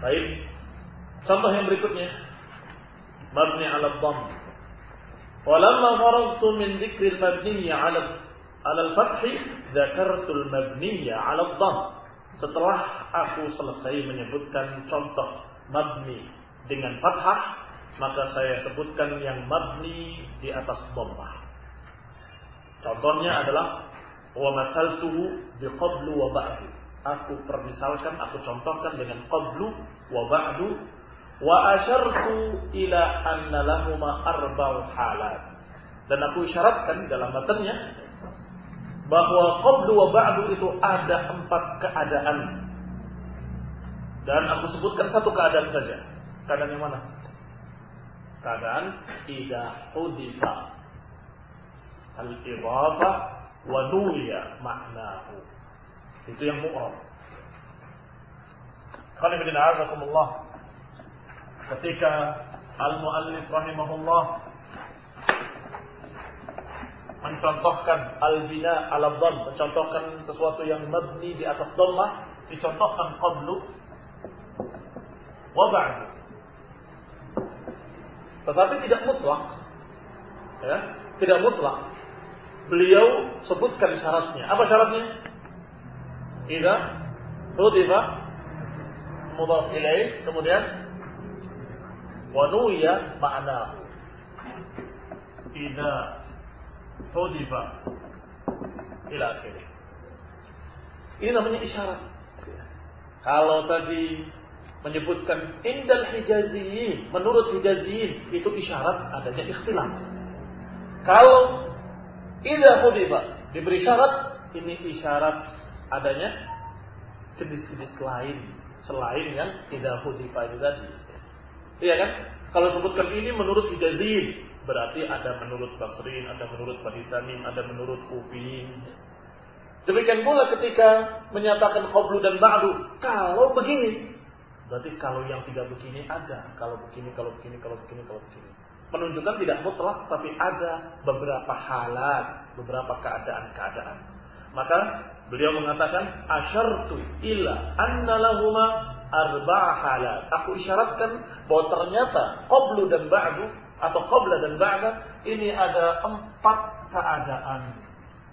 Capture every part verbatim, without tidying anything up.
Baik. Contoh yang berikutnya. Mabni 'ala dhamm. Walamma faragtu min dzikri al-mabni 'ala 'ala al-fath, dzakartu al-mabni 'ala dhamm. Setelah aku selesai menyebutkan contoh mabni dengan fathah, maka saya sebutkan yang mabni di atas dhammah. Contohnya adalah wa mathaltuhu bi qablu wa ba'du. Aku permisalkan, aku contohkan dengan qablu wa ba'du, wa asyartu ila anna lahuma arba'u halat. Dan aku isyaratkan dalam matanya bahwa qablu wa ba'du itu ada empat keadaan. Dan aku sebutkan satu keadaan saja. Keadaan yang mana? Keadaan idza hudifa al-idhafah wa nuwiya ma'nahu. Itu yang mu'rab. Qul inna a'azakumullah. Ketika al-muallif rahimahullah mencontohkan al-bina ala dhamm, mencontohkan sesuatu yang mabni di atas dhammah, dicontohkan qablu wa ba'du. Tetapi tidak mutlak. Ya, tidak mutlak. Beliau sebutkan syaratnya. Apa syaratnya? Idza hudifa mudhaf ilaih, kemudian wa nuwiya ma'nahu. Idza hudifa ila akhirih. Ini namanya isyarat. Kalau tadi menyebutkan indal hijaziyin, menurut hijaziyin itu isyarat adanya ikhtilaf. Kalau idza hudifa diberi syarat, ini isyarat adanya jenis-jenis lain selain yang idza hudifa itu tadi. Iya kan? Kalau sebutkan ini menurut hijaziyin, berarti ada menurut Basriin, ada menurut Bani Tamim, ada menurut Kufiyin. Demikian pula ketika menyatakan qablu dan ba'du, kalau begini, berarti kalau yang tidak begini ada, kalau begini, kalau begini, kalau begini, kalau begini. Menunjukkan tidak mutlak, tapi ada beberapa halat, beberapa keadaan-keadaan. Maka beliau mengatakan asyartu ila anna lahuma arba'a halat. Aku isyaratkan bahwa ternyata qablu dan ba'du atau qabla dan ba'da ini ada empat keadaan.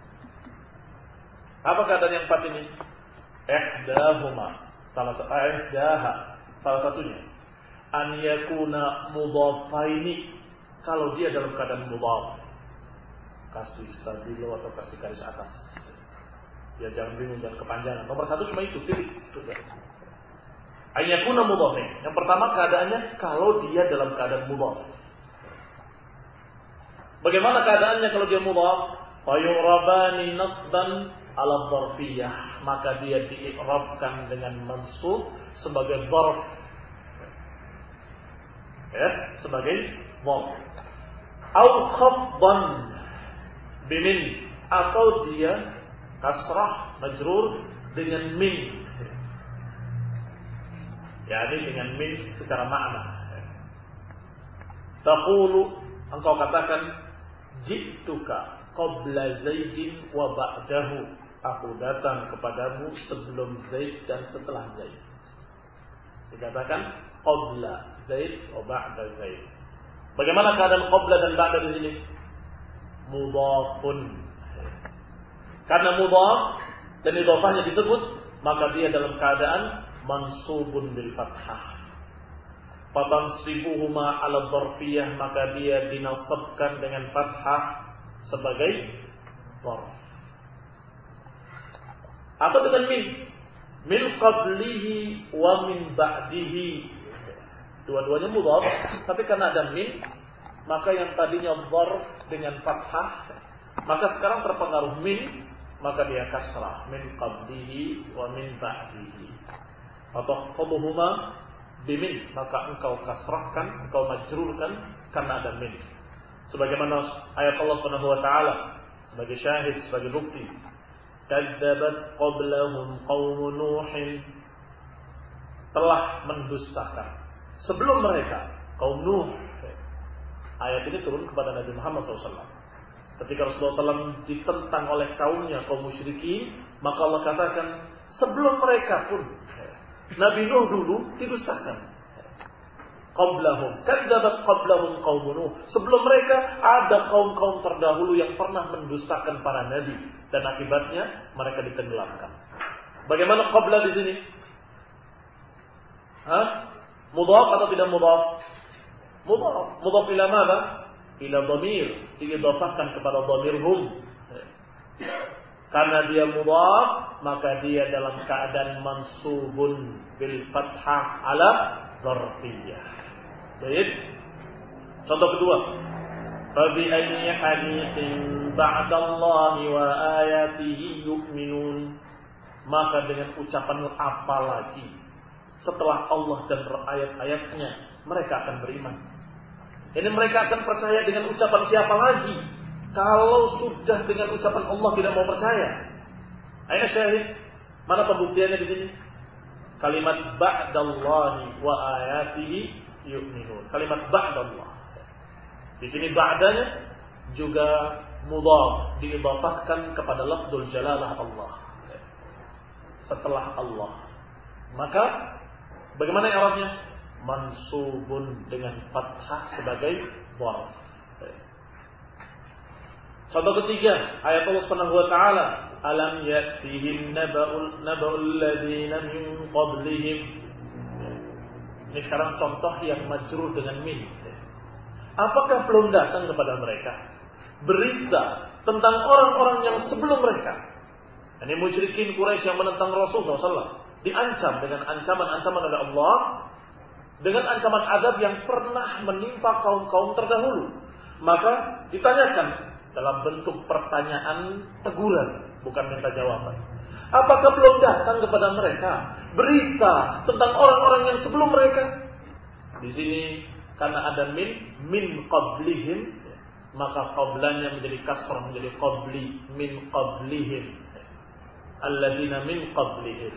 Apa keadaan yang empat ini? Ihdahuma, salah satu ihdaha, salah satunya an yakuna mudhafaini, kalau dia dalam keadaan mudhaf, kasih stabilo atau kasih garis atas. Ya jangan bingung, jangan kepanjangan. Nomor satu cuma itu, titik. An yakuna mudhafaini. Yang pertama keadaannya kalau dia dalam keadaan mudhaf. Bagaimana keadaannya kalau dia mudhaf? Fayurabani nasban ala dzarfiyah, maka dia dii'rabkan dengan mansub sebagai dzarf. Ya, sebagai dzarf. Au khafdan bimin, atau dia kasrah majrur dengan min. Yani dengan min secara makna. Taqulu, engkau katakan jituka qabla Zaidin wa ba'dahu, aku datang kepadamu sebelum Zaid dan setelah Zaid. Dikatakan qabla Zaid wa ba'da Zaid. Bagaimana keadaan qabla dan ba'da di sini? Mudhafun. Karena mudhaf dan idhafahnya disebut, maka dia dalam keadaan mansubun bil fathah. Fatansibuhuma ala dzarfiyah, maka dia dinasabkan dengan fathah sebagai dzarf. Atau dengan min, min qablihi wa min ba'dihi. Dua-duanya mudhaf, tapi karena ada min, maka yang tadinya dzarf dengan fathah, maka sekarang terpengaruh min, maka dia kasrah, min qablihi wa min ba'dihi. Atau qaduhuma bimin, maka engkau kasrahkan, engkau majrurkan karena ada min. Sebagaimana ayat Allah Subhanahu wa taala sebagai syahid, sebagai bukti. Kadzabat qablahum qaum Nuhin, telah mendustakan sebelum mereka kaum Nuh. Ayat ini turun kepada Nabi Muhammad shallallahu alaihi wasallam. Ketika Rasulullah shallallahu alaihi wasallam ditentang oleh kaumnya, kaum musyrikin, maka Allah katakan sebelum mereka pun Nabi Nuh dulu didustakan. Qablahum kadzabat qablahum qaum Nuh. Sebelum mereka ada kaum-kaum terdahulu yang pernah mendustakan para nabi dan akibatnya mereka ditenggelamkan. Bagaimana qabla di sini? Hah? Mudhaf atau tidak mudhaf? Mudhaf. Mudhaf ila mana? Ila dhamir, diidhafahkan kepada dhamir hum. Karena dia mudhaf, maka dia dalam keadaan mansubun bil fathah ala dzarfiyah. Baik. Contoh kedua. Fabi ayyi haditsin ba'dallahi wa ayatihi yu'minun. Maka dengan ucapan apa lagi setelah Allah dan ayat-ayatnya mereka akan beriman. Ini mereka akan percaya dengan ucapan siapa lagi kalau sudah dengan ucapan Allah tidak mau percaya. Aina syahid? Mana pembuktiannya di sini? Kalimat ba'dallahi wa ayatihi yu'minun. Kalimat ba'dallah. Di sini ba'danya juga mudhaf, diidhafahkan kepada lafzul jalalah Allah. Setelah Allah. Maka bagaimana i'rabnya? Mansubun dengan fathah sebagai dharf. Contoh ketiga, ayat Allah Subhanahu wa taala, alam ya'tihim naba'ul naba'ul ladzina min qablihim. Ini sekarang contoh yang majrur dengan min. Apakah belum datang kepada mereka berita tentang orang-orang yang sebelum mereka? Ini musyrikin Quraisy yang menentang Rasulullah shallallahu alaihi wasallam diancam dengan ancaman-ancaman oleh Allah, dengan ancaman azab yang pernah menimpa kaum-kaum terdahulu. Maka ditanyakan dalam bentuk pertanyaan teguran, bukan minta jawaban. Apakah belum datang kepada mereka berita tentang orang-orang yang sebelum mereka? Di sini karena ada min min qablihim, maka qablanya menjadi kasrah menjadi qabli, min qablihim, alladzina min qablihim.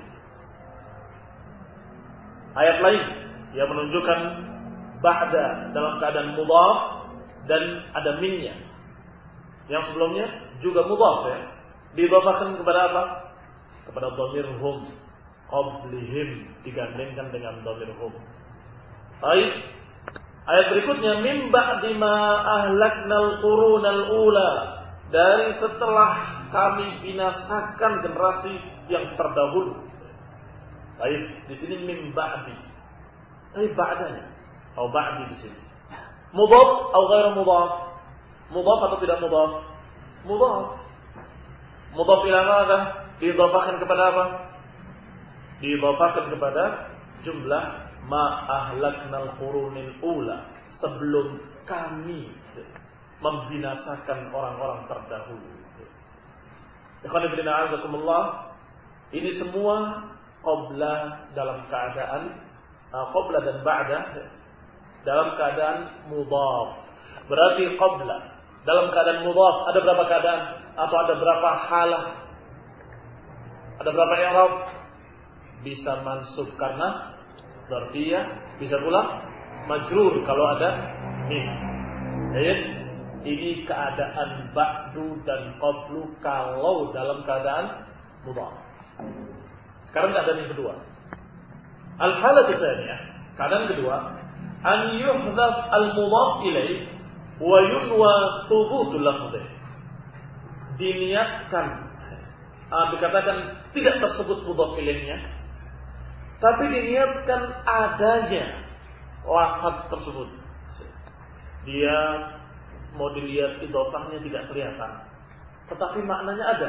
Ayat lain yang menunjukkan ba'da dalam keadaan mudhaf dan ada minnya. Yang sebelumnya juga mudhaf ya. Didhafahkan kepada apa? Kepada dhamir hum, qablihim digandengkan dengan dhamir hum. Baik. Ayat berikutnya min ba'di ma ahlaknal qurunal ula. Dari setelah kami binasakan generasi yang terdahulu. Baik, di sini min ba'di. Tapi ba'danya atau ba'di di sini. Mudhaf atau ghairu mudhaf? Mudhaf atau tidak mudhaf? Mudhaf. Mudhaf ila mana? Diidhafahkan kepada apa? Diidhafahkan kepada jumlah ma ahlaknal qurunil ula, sebelum kami membinasakan orang-orang terdahulu. Ikhwan fillah azakumullah, ini semua qabla dalam keadaan uh, qabla dan ba'da dalam keadaan mudhaf. Berarti qabla dalam keadaan mudhaf ada berapa keadaan atau ada berapa halah? Ada berapa i'rab? Bisa mansub karena dzarfiyah, bisa pula majrur kalau ada min. Baik, ini keadaan ba'du dan qablu kalau dalam keadaan mudhaf. Sekarang keadaan yang kedua. Al-halah tsaniyah, keadaan kedua, an yuhdhaf al-mudhaf ilaih wa yunwa thubutul lafdh. Diniatkan, ah, dikatakan tidak tersebut mudhaf ilaihnya, tapi diniatkan adanya lafaz tersebut. Dia mau dilihat idhofahnya tidak kelihatan, tetapi maknanya ada.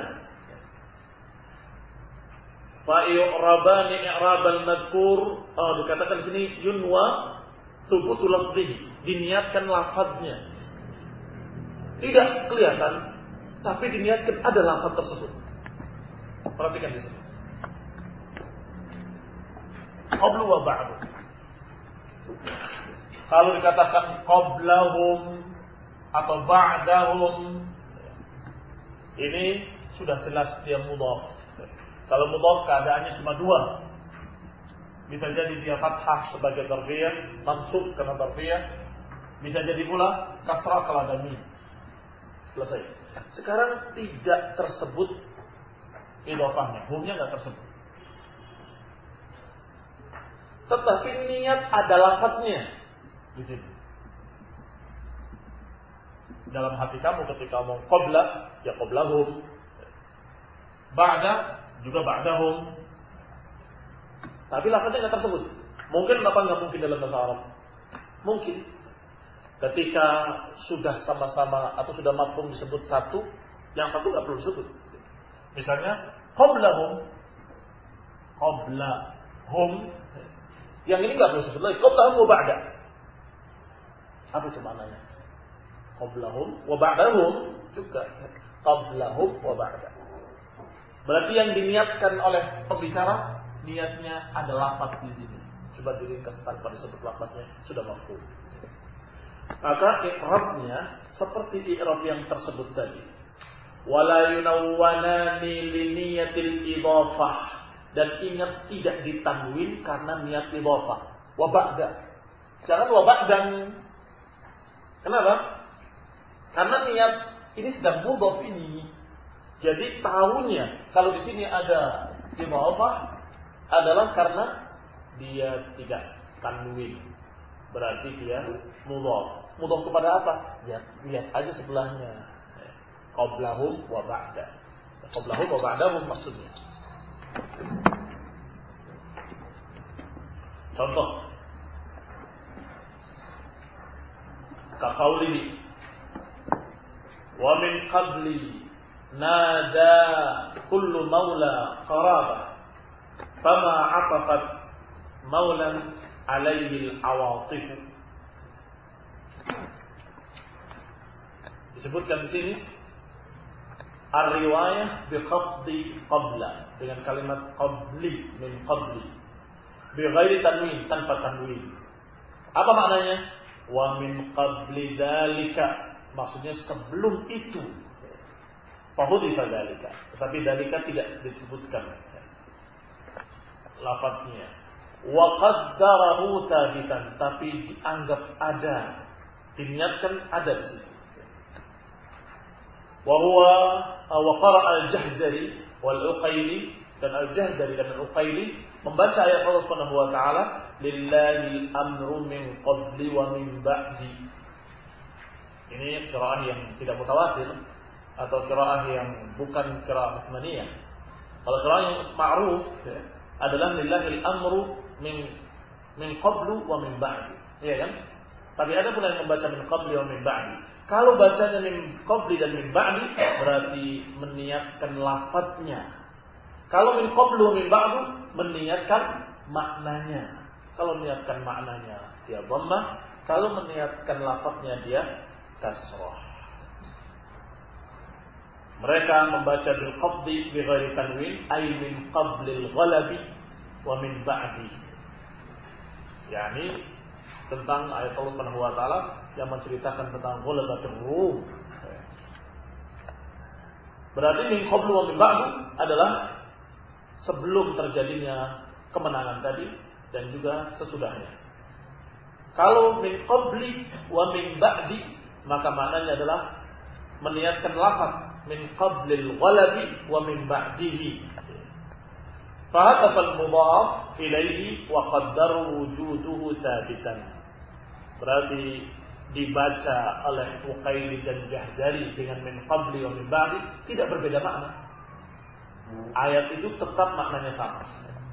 Fa yu'rabani i'rabal madhkur, oh, dikatakan di sini yunwa thubutul lafdhihi, diniatkan lafaznya. Tidak kelihatan, tapi diniatkan ada lafaz tersebut. Perhatikan di sini. Qablu wa ba'du. Kalau dikatakan qablahum atau ba'dahum, ini sudah jelas dia mudhaf. Kalau mudhaf keadaannya cuma dua. Bisa jadi dia fathah sebagai dzarfiyah, mansub karena dzarfiyah. Bisa jadi pula kasrah kalau ada mim. Selesai. Sekarang tidak tersebut idhofahnya, humnya enggak tersebut. tetapi niat ada lafadznya di sini. Dalam hati kamu ketika ngomong qabla, ya qablahum. Ba'da, juga ba'dahum. Tapi lafadznya nggak tersebut. Mungkin apa nggak mungkin dalam bahasa Arab? Mungkin. Ketika sudah sama-sama atau sudah mafhum disebut satu, yang satu nggak perlu disebut. Misalnya qablahum, qablahum. Yang ini nggak perlu disebut lagi. Qablahum wa ba'da. Apa itu maknanya? Qablahum wa ba'dahum juga. Qablahum wa ba'da. Berarti yang diniatkan oleh pembicara, niatnya ada lafaz di sini. Coba diringkas tanpa disebut lafaznya, sudah mafhum. Maka i'rabnya seperti i'rab yang tersebut tadi. Wala yunawwanani li niyatil idhafah. Dan ingat tidak ditanwin karena niat idhafah. Wa ba'da. Jangan wa ba'dan. Kenapa? Karena niat ini sedang mudhaf ini. Jadi tahunya kalau di sini ada idhafah adalah karena dia tidak tanwin. Berarti dia mudhaf. Mudhaf kepada apa? Ya, lihat aja sebelahnya. Qablahum wa ba'da. Qablahum wa ba'dahum maksudnya. Contoh. Kaqaulihi wa min qabli nada kullu maula qarabah fama 'atafat maulan alaihi al-awatif. Disebutkan di sini ar-riwayah bi khafdi qabla, dengan kalimat qabli, min qabli, bi ghairi tanwin, tanpa tanwin. Apa maknanya? Wa min qabli dzalika, maksudnya sebelum itu. Fahudifa dzalika, tetapi dzalika tidak disebutkan lafadznya. Wa qaddarahu tsabitan, tapi dianggap ada, diniatkan ada di situ. Wa huwa wa qara'a al-Jahdari wal Uqayli, dan al-Jahdari dan al-Uqayli membaca ayat Allah Subhanahu wa taala, lillahi al-amru min qabli wa min ba'di. Ini qiraah yang tidak mutawatir atau qiraah yang bukan qiraah Utsmaniyah. Kalau qiraah yang ma'ruf ya, adalah lillahi al-amru min min qablu wa min ba'di. Iya kan? Tapi ada pula yang membaca min qabli wa min ba'di. Kalau bacanya min qabli dan min ba'di berarti meniatkan lafadznya. Kalau min qablu wa min ba'du meniatkan maknanya. Kalau meniatkan maknanya dia dhammah, kalau meniatkan lafadznya dia kasrah. Mereka membaca bil qabdi bi ghairi tanwin, ay min qablil ghalabi wa min ba'di. Yani tentang ayat Allah Subhanahu wa taala yang menceritakan tentang ghalabatul Rum. Berarti min qablu wa min ba'du adalah sebelum terjadinya kemenangan tadi dan juga sesudahnya. Kalau min qabli wa min ba'di, maka maknanya adalah meniatkan lafaz min qablil ghalabi wa min ba'dihi. Fahadafa al-mudhaf ilaihi wa qaddara wujuduhu tsabitan. Berarti dibaca oleh Uqayli dan Jahdari dengan min qabli wa min ba'di tidak berbeda makna. Ayat itu tetap maknanya sama.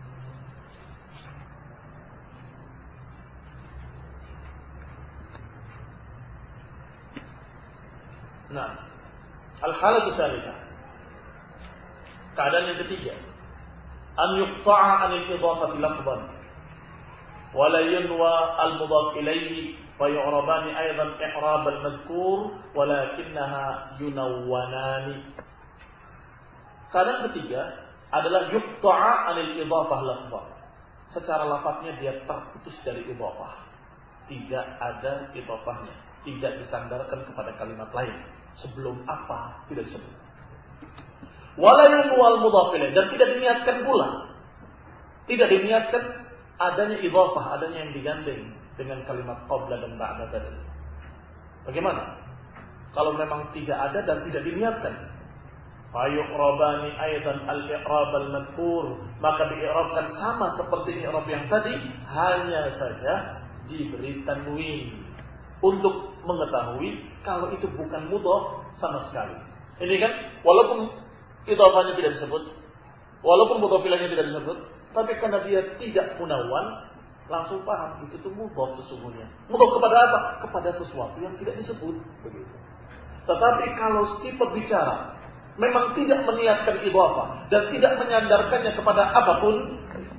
Nah, al-halatu tsalitsah. Keadaan yang ketiga, an yuqta'a 'anil idhafati lafdhan wa la yunwa al-mudhaf ilayhi fa yu'rabani aidan i'rab al-madhkur walakinnaha yunawwanani. Keadaan ketiga adalah yuqta'a 'anil idhafah lafdhan. Secara lafaznya dia terputus dari idhafah. Tidak ada idhafahnya, tidak disandarkan kepada kalimat lain. Sebelum apa tidak disebut. Wala yunwal mudhaf ilaih, dan tidak diniatkan pula. Tidak diniatkan adanya idhafah, adanya yang digandeng dengan kalimat qabla dan ba'da tadi. Bagaimana? Kalau memang tidak ada dan tidak diniatkan. fayu'rabani aidan al-i'rab al-madhkur, maka di'irabkan sama seperti i'rab yang tadi, hanya saja diberi tanwin untuk mengetahui kalau itu bukan mudhaf sama sekali. Ini kan walaupun idhafahnya tidak disebut, walaupun mudhaf ilaihnya tidak disebut, tapi karena dia tidak munawwan, langsung paham itu tuh mudhaf sesungguhnya. Mudhaf kepada apa? Kepada sesuatu yang tidak disebut, begitu. Tetapi kalau si pembicara memang tidak meniatkan idhafah dan tidak menyandarkannya kepada apapun,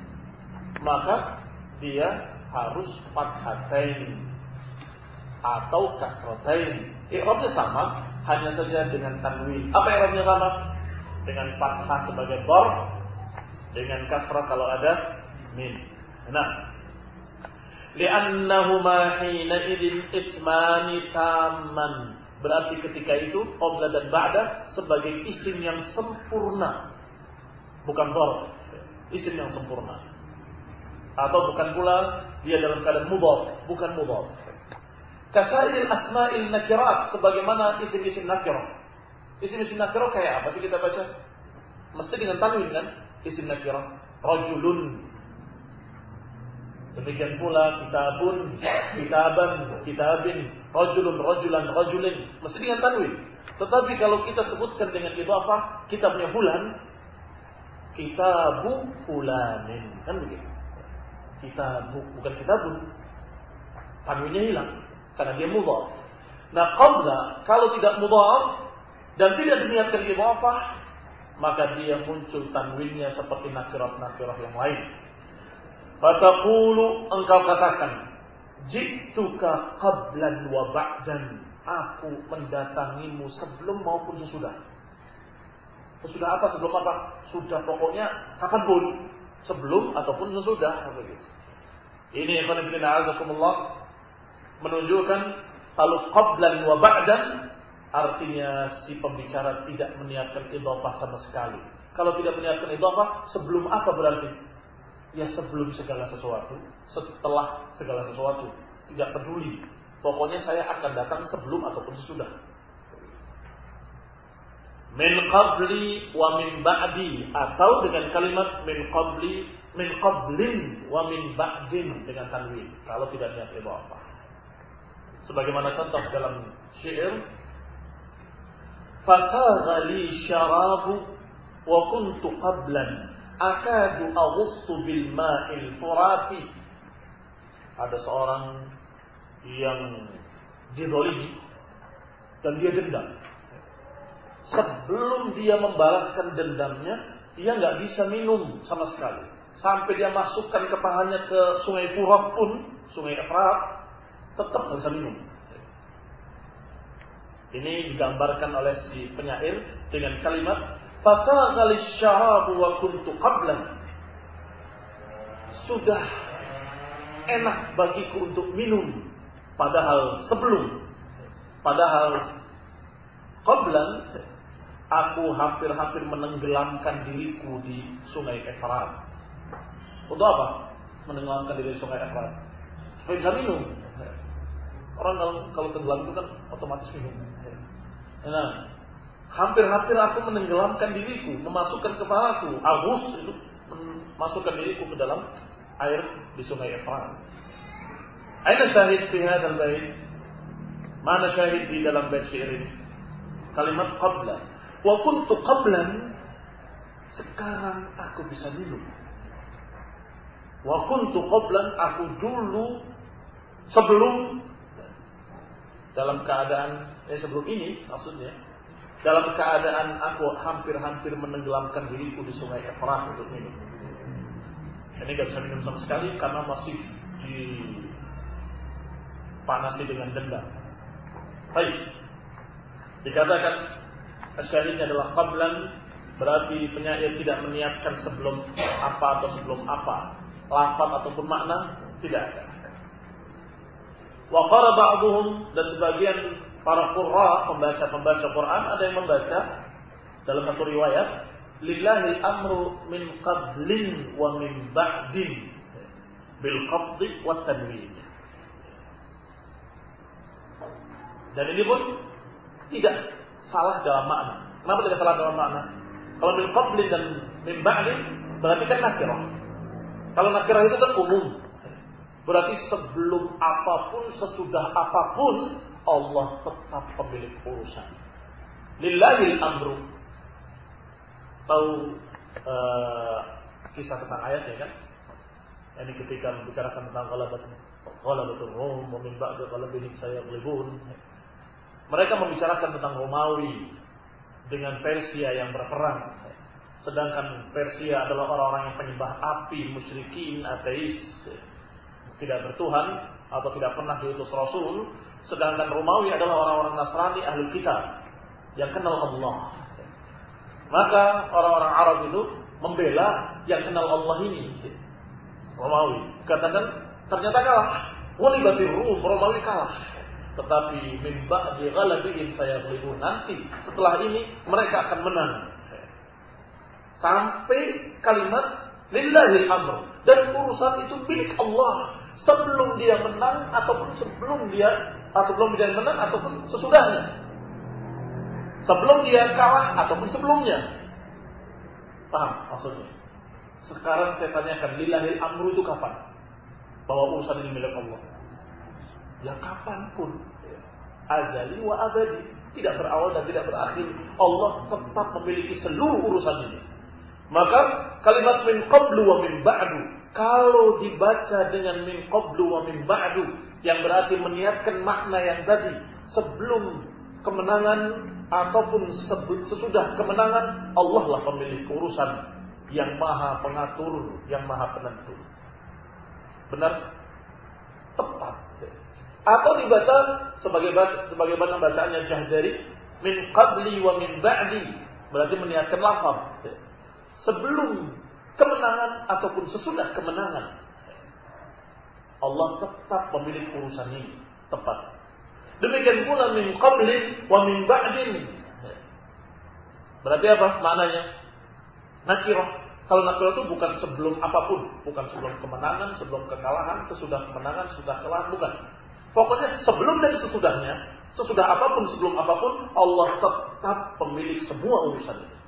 maka dia harus fathatain atau kasratain. I'rabnya sama, hanya saja dengan tanwin. Apa i'rabnya sama? Dengan fathah sebagai dharf, dengan kasrah kalau ada min. Nah, li'annahuma hina idzin ismani tamman, berarti ketika itu qabla dan ba'da sebagai isim yang sempurna, bukan dharf, isim yang sempurna. Atau bukan pula dia dalam keadaan mudhaf, bukan mudhaf. Kasairil asma'il nakirat, sebagaimana isim-isim nakirah. Isim-isim nakirah kayak apa sih kita baca? Mesti dengan tanwin kan? Isim nakirah, rajulun. Demikian pula kitabun, kitaban, kitabin, rajulun, rajulan, rajulin. Mesti dengan tanwin. Tetapi kalau kita sebutkan dengan idhafah, kitabnya fulan, kitabu fulanin, kan begitu. Kitabu, bukan kitabun. Tanwinnya hilang karena dia mudhaf. Nah, qabla kalau tidak mudhaf dan tidak diniatkan idhafah, maka dia muncul tanwinnya seperti nakirat-nakirah yang lain. Fataqulu, engkau katakan, ji'tuka qablan wa ba'dan, aku mendatangimu sebelum maupun sesudah. Sesudah apa? Sebelum apa? Sudah, pokoknya kapanpun, sebelum ataupun sesudah, begitu. Ini ikhwan fillah azakumullah menunjukkan kalau qablan wa ba'dan artinya si pembicara tidak meniatkan idhafah sama sekali. Kalau tidak meniatkan idhafah, sebelum apa berarti? Ya sebelum segala sesuatu, setelah segala sesuatu, tidak peduli. Pokoknya saya akan datang sebelum ataupun sesudah. Min qabli wa min ba'di, atau dengan kalimat min qabli, min qablin wa min ba'din dengan tanwin kalau tidak niat idhafah. Sebagaimana contoh dalam syair, fasagha li syarabu wa kuntu qablan akadu aghussu bil ma'il furati. Ada seorang yang dizalimi dan dia dendam. Sebelum dia membalaskan dendamnya, dia nggak bisa minum sama sekali. Sampai dia masukkan kepalanya ke sungai Furat pun, sungai Efrat, tetap nggak bisa minum. Ini digambarkan oleh si penyair dengan kalimat fasagha lisyarabu wa kuntu qablan. Sudah enak bagiku untuk minum, padahal sebelum, padahal qablan aku hampir-hampir menenggelamkan diriku di sungai Efrat. Untuk apa? Menenggelamkan diri di sungai Efrat supaya bisa minum. Orang kalau, kalau tenggelam itu kan otomatis minum. Nah, hampir-hampir aku menenggelamkan diriku, memasukkan kepalaku, agus itu, memasukkan diriku ke dalam air di sungai Efrat. Aina syahid fi hadzal bait? Mana syahid di dalam bait syair ini? Kalimat qabla. Wa kuntu qablan, sekarang aku bisa minum. Wa kuntu qablan, aku dulu sebelum, dalam keadaan eh sebelum ini maksudnya, dalam keadaan aku hampir-hampir menenggelamkan diriku di sungai Efrat untuk minum. Ini gak bisa minum sama sekali karena masih dipanasi dengan dendam. Baik, dikatakan syahidnya adalah qablan, berarti penyair tidak meniatkan sebelum apa atau sebelum apa, lafaz ataupun makna, tidak ada. Wa qara ba'dhum, dan sebagian para qurra, pembaca-pembaca Quran, ada yang membaca dalam satu riwayat lillahil amru min qablin wa min ba'din bil qabdi wat tanwin. Dan ini pun tidak salah dalam makna. Kenapa tidak salah dalam makna? Kalau min qablin dan min ba'din berarti kan nakirah. Kalau nakirah itu kan umum. Berarti sebelum apapun, sesudah apapun, Allah tetap pemilik urusan. Lillahil amru. Tahu uh, kisah tentang ayatnya kan? Ini ketika membicarakan tentang ghalabatul ghalabatul Rum, wa min ba'di ghalabihim sayaghlibun. Mereka membicarakan tentang Romawi dengan Persia yang berperang. Sedangkan Persia adalah orang-orang yang penyembah api, musyrikin, ateis, tidak bertuhan atau tidak pernah diutus Rasul. Sedangkan Romawi adalah orang-orang Nasrani, ahli kitab yang kenal Allah. Maka orang-orang Arab itu membela yang kenal Allah ini, Romawi. Katakan ternyata kalah. Walibatir Rum, Romawi kalah. Tetapi min ba'di ghalabihim sayaghlibun, nanti setelah ini mereka akan menang. Sampai kalimat lillahil amr, dan urusan itu milik Allah sebelum dia menang ataupun sebelum dia atau sebelum dia menang ataupun sesudahnya. Sebelum dia kalah ataupun sebelumnya. Paham maksudnya? Sekarang saya tanyakan, lillahil amru itu kapan? Bahwa urusan ini milik Allah. Ya kapanpun. Azali wa abadi. Tidak berawal dan tidak berakhir. Allah tetap memiliki seluruh urusan ini. Maka kalimat min qablu wa min ba'du, kalau dibaca dengan min qablu wa min ba'du, yang berarti meniatkan makna yang tadi, sebelum kemenangan ataupun sesudah kemenangan, Allah lah pemilik urusan yang maha pengatur, yang maha penentu. Benar? Tepat. Atau dibaca sebagai sebagai baca bacaannya Jahdari, min qabli wa min ba'di, berarti meniatkan lafaz sebelum kemenangan ataupun sesudah kemenangan. Allah tetap memiliki urusan ini. Tepat. Demikian pula min qablin wa min ba'din. Berarti apa maknanya? Nakirah. Kalau nakirah itu bukan sebelum apapun. Bukan sebelum kemenangan, sebelum kekalahan, sesudah kemenangan, sesudah kekalahan. Bukan. Pokoknya sebelum dan sesudahnya, sesudah apapun, sebelum apapun, Allah tetap pemilik semua urusan itu.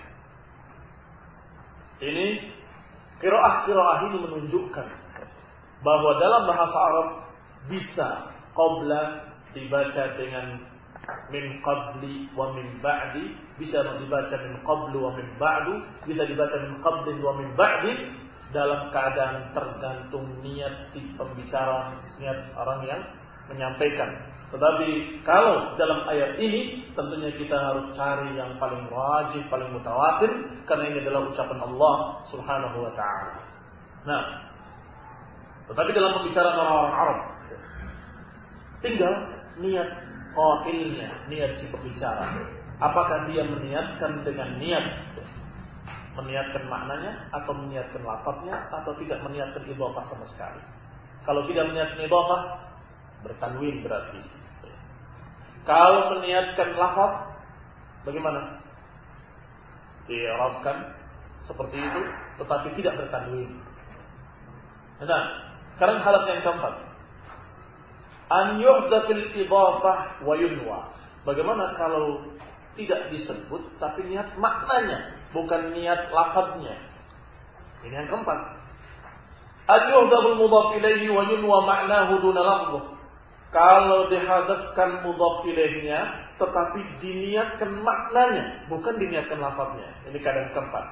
Ini qiraah-qiraah ini menunjukkan bahwa dalam bahasa Arab bisa qabla dibaca dengan min qabli wa min ba'di, bisa dibaca min qablu wa min ba'du, bisa dibaca min qablin wa min ba'di, dalam keadaan tergantung niat si pembicara, niat orang yang menyampaikan. Tetapi kalau dalam ayat ini tentunya kita harus cari yang paling wajib, paling mutawatir, karena ini adalah ucapan Allah Subhanahu wa taala. Nah, tetapi dalam pembicaraan orang-orang Arab tinggal niat qailnya, niat si pembicara. Apakah dia meniatkan dengan niat meniatkan maknanya atau meniatkan lafaznya atau tidak meniatkan idhofah sama sekali. Kalau tidak meniatkan idhofah, bertanwin berarti. Kalau meniatkan lafaz, bagaimana? Di'rabkan seperti itu, tetapi tidak bertanwin. Nah, sekarang halat yang keempat. An yuhdafil idhafah wa yunwa. Bagaimana kalau tidak disebut tapi niat maknanya, bukan niat lafaznya? Ini yang keempat. An yuhdafil mudhaf ilaihi wa yunwa ma'nahu duna lafzuh. Kalau dihadafkan mudhaf ilaihnya tetapi diniatkan maknanya, bukan diniatkan lafaznya. Ini keadaan keempat.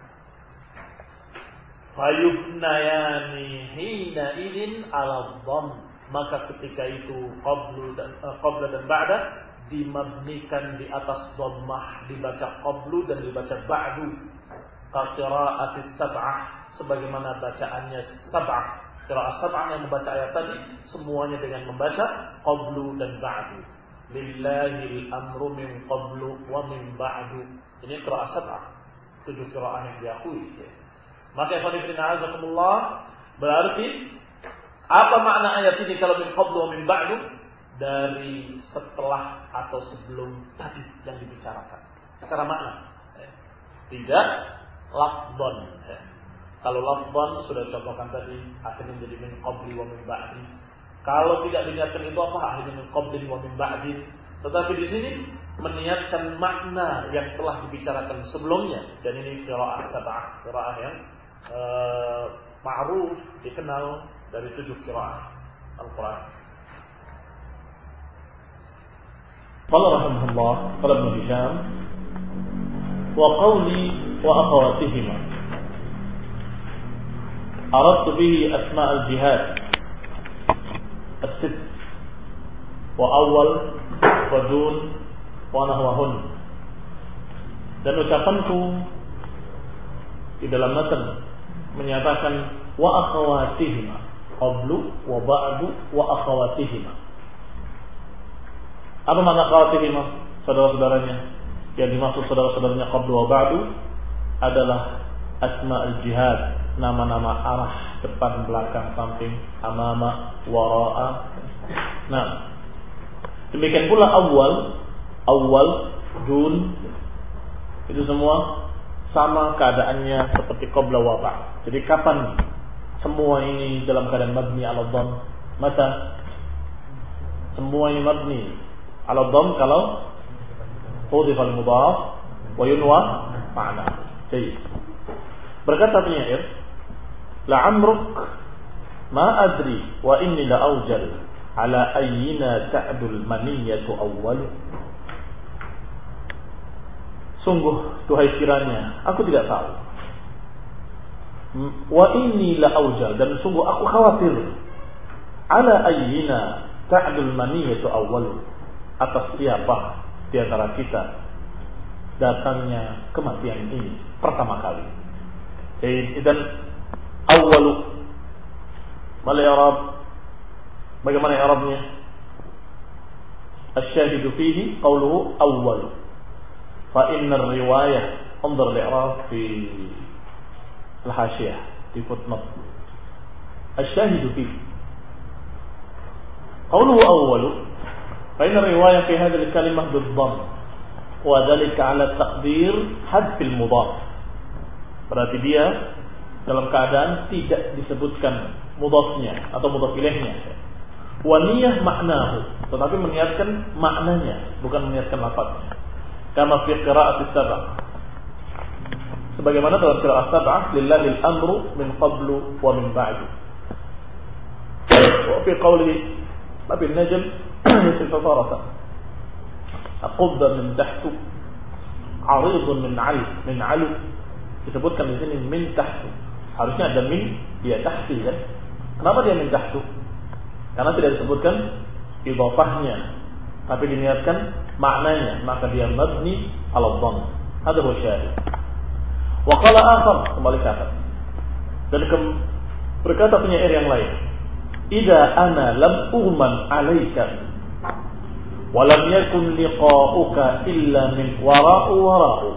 Fayubnayani hina idin ala dhamm. Maka ketika itu qablu dan uh, qabla dan ba'da dimabnikan di atas dhammah, dibaca qablu dan dibaca ba'du. Qira'atis sab'ah, sebagaimana bacaannya sab'ah. Qira'ah sab'ah yang membaca ayat tadi semuanya dengan membaca qablu dan ba'du. Lillahil amru min qablu wa min ba'du. Ini qira'ah sab'ah, tujuh qira'ah yang diakui. Maka ikhwan fillah azakumullah, berarti apa makna ayat ini kalau min qablu wa min ba'du? Dari setelah atau sebelum tadi yang dibicarakan. Secara makna. Tidak lafdhan. Kalau lafdhan sudah contohkan tadi, akhirnya menjadi min qabli wa min ba'di. Kalau tidak diniatkan itu apa? Akhirnya min qabli wa min ba'di. Tetapi di sini meniatkan makna yang telah dibicarakan sebelumnya, dan ini qiraah sab'ah, qiraah yang uh, ma'ruf, dikenal dari tujuh qiraah Al-Quran. Qala rahimahullah, qala Ibnu Hisham, wa qawli wa akhawatihima aradtu bihi asma' al-jihad as-sitt wa awal wa dun wa nahwahun. Dan ucapanku di dalam matan menyatakan wa akhawatihima, qablu wa ba'du wa akhawatihima. Apa makna akhawatihima? Saudara-saudaranya. Yang dimaksud saudara-saudaranya qablu wa ba'du adalah asma al-jihad, nama-nama arah, depan, belakang, samping, amama, wara'a. Nah, demikian pula awal, awal, dun, itu semua sama keadaannya seperti qabla wa ba'd. Jadi kapan semua ini dalam keadaan mabni ala dhamm? Mata semua ini mabni ala dhamm kalau hudhif al-mudhaf wa yunwa ma'na. Jadi berkata penyair, la'amruk ma adri wa inni la awjal ala ayyina ta'dul maniyatu awwal. Sungguh duhai kiranya aku tidak tahu, wa inni la awjal, dan sungguh aku khawatir, ala ayyina ta'dul maniyatu awwal, atas siapa di antara kita datangnya kematian ini pertama kali. Jadi dan awwalu mal i'rab, bagaimana i'rabnya? Asy-syahidu fihi qawluhu awwal, fa inna ar-riwayah انظر al-i'rab fi al-hashiyah di footnote. Asy-syahidu fihi qawluhu awwalu, fa inna ar-riwayah fi hadhihi al-kalimah bid-dhamm wa dhalika 'ala taqdir hadf al-mudhaf. Berarti dia dalam keadaan tidak disebutkan mudhafnya atau mudhaf ilaihnya. Wa niyah maknahu, tetapi meniatkan maknanya, bukan meniatkan lafaznya. Kama fi qira'at as-sab'ah, sebagaimana dalam qira'at as-sab'ah, lillahi al-amru min qablu wa min ba'du. Wa fi qawli Nabi Najm yasil fatarata aqubba min tahtu 'aridun min 'ali min 'alu. Disebutkan di sini min tahtu. Harusnya ada min, dia tahti kan? Kenapa dia min tahtu? Karena tidak disebutkan idhafahnya, tapi diniatkan maknanya, maka dia mabni ala dhamm. Hadha huwa syahid. Wa qala akhar, kembali ke atas. Dan ke- berkata penyair yang lain, idza ana lam ughman 'alaika wa lam yakun liqa'uka illa min wara'u wara'u.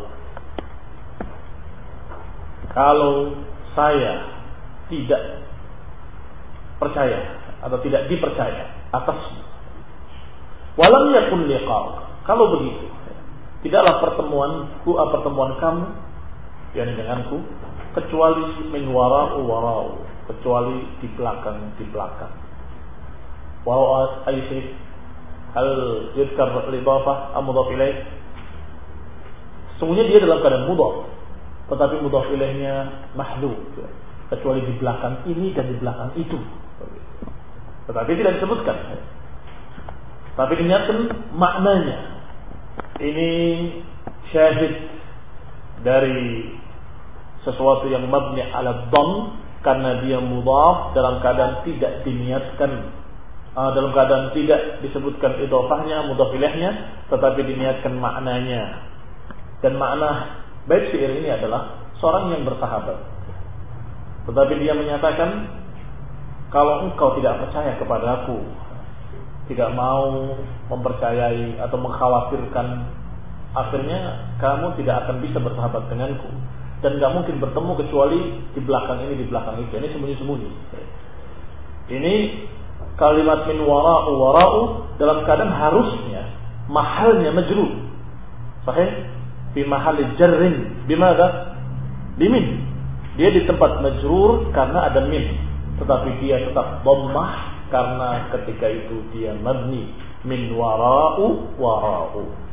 Kalau saya tidak percaya atau tidak dipercaya atasmu, walam yakun liqa'u, kalau begitu tidaklah pertemuanku atau pertemuan kamu yang denganku kecuali min wara'u wara'u, kecuali di belakang di belakang. Wara'u ayyi hal yudkar al-idhafah am mudhaf ilaih? Sesungguhnya dia dalam keadaan mudhaf, tetapi mudhaf ilaihnya mahdhuf, kecuali di belakang ini dan di belakang itu. Tetapi tidak disebutkan, tapi diniatkan maknanya. Ini syahid dari sesuatu yang mabni ala dhamm, karena dia mudhaf dalam keadaan tidak diniatkan, uh, dalam keadaan tidak disebutkan idhofahnya, mudhaf ilaihnya, tetapi diniatkan maknanya. Dan makna bait syair ini adalah seorang yang bersahabat, tetapi dia menyatakan, kalau engkau tidak percaya kepadaku, tidak mau mempercayai atau mengkhawatirkan, akhirnya kamu tidak akan bisa bersahabat denganku, dan gak mungkin bertemu kecuali di belakang ini, di belakang itu. Ini sembunyi-sembunyi. Ini kalimat min wara'u wara'u dalam keadaan harusnya mahalnya majrur, sahih? Fi mahali jarrin bimada? Bimin. Dia di tempat majrur karena ada min, tetapi dia tetap dhammah karena ketika itu dia mabni min wara'u wara'u.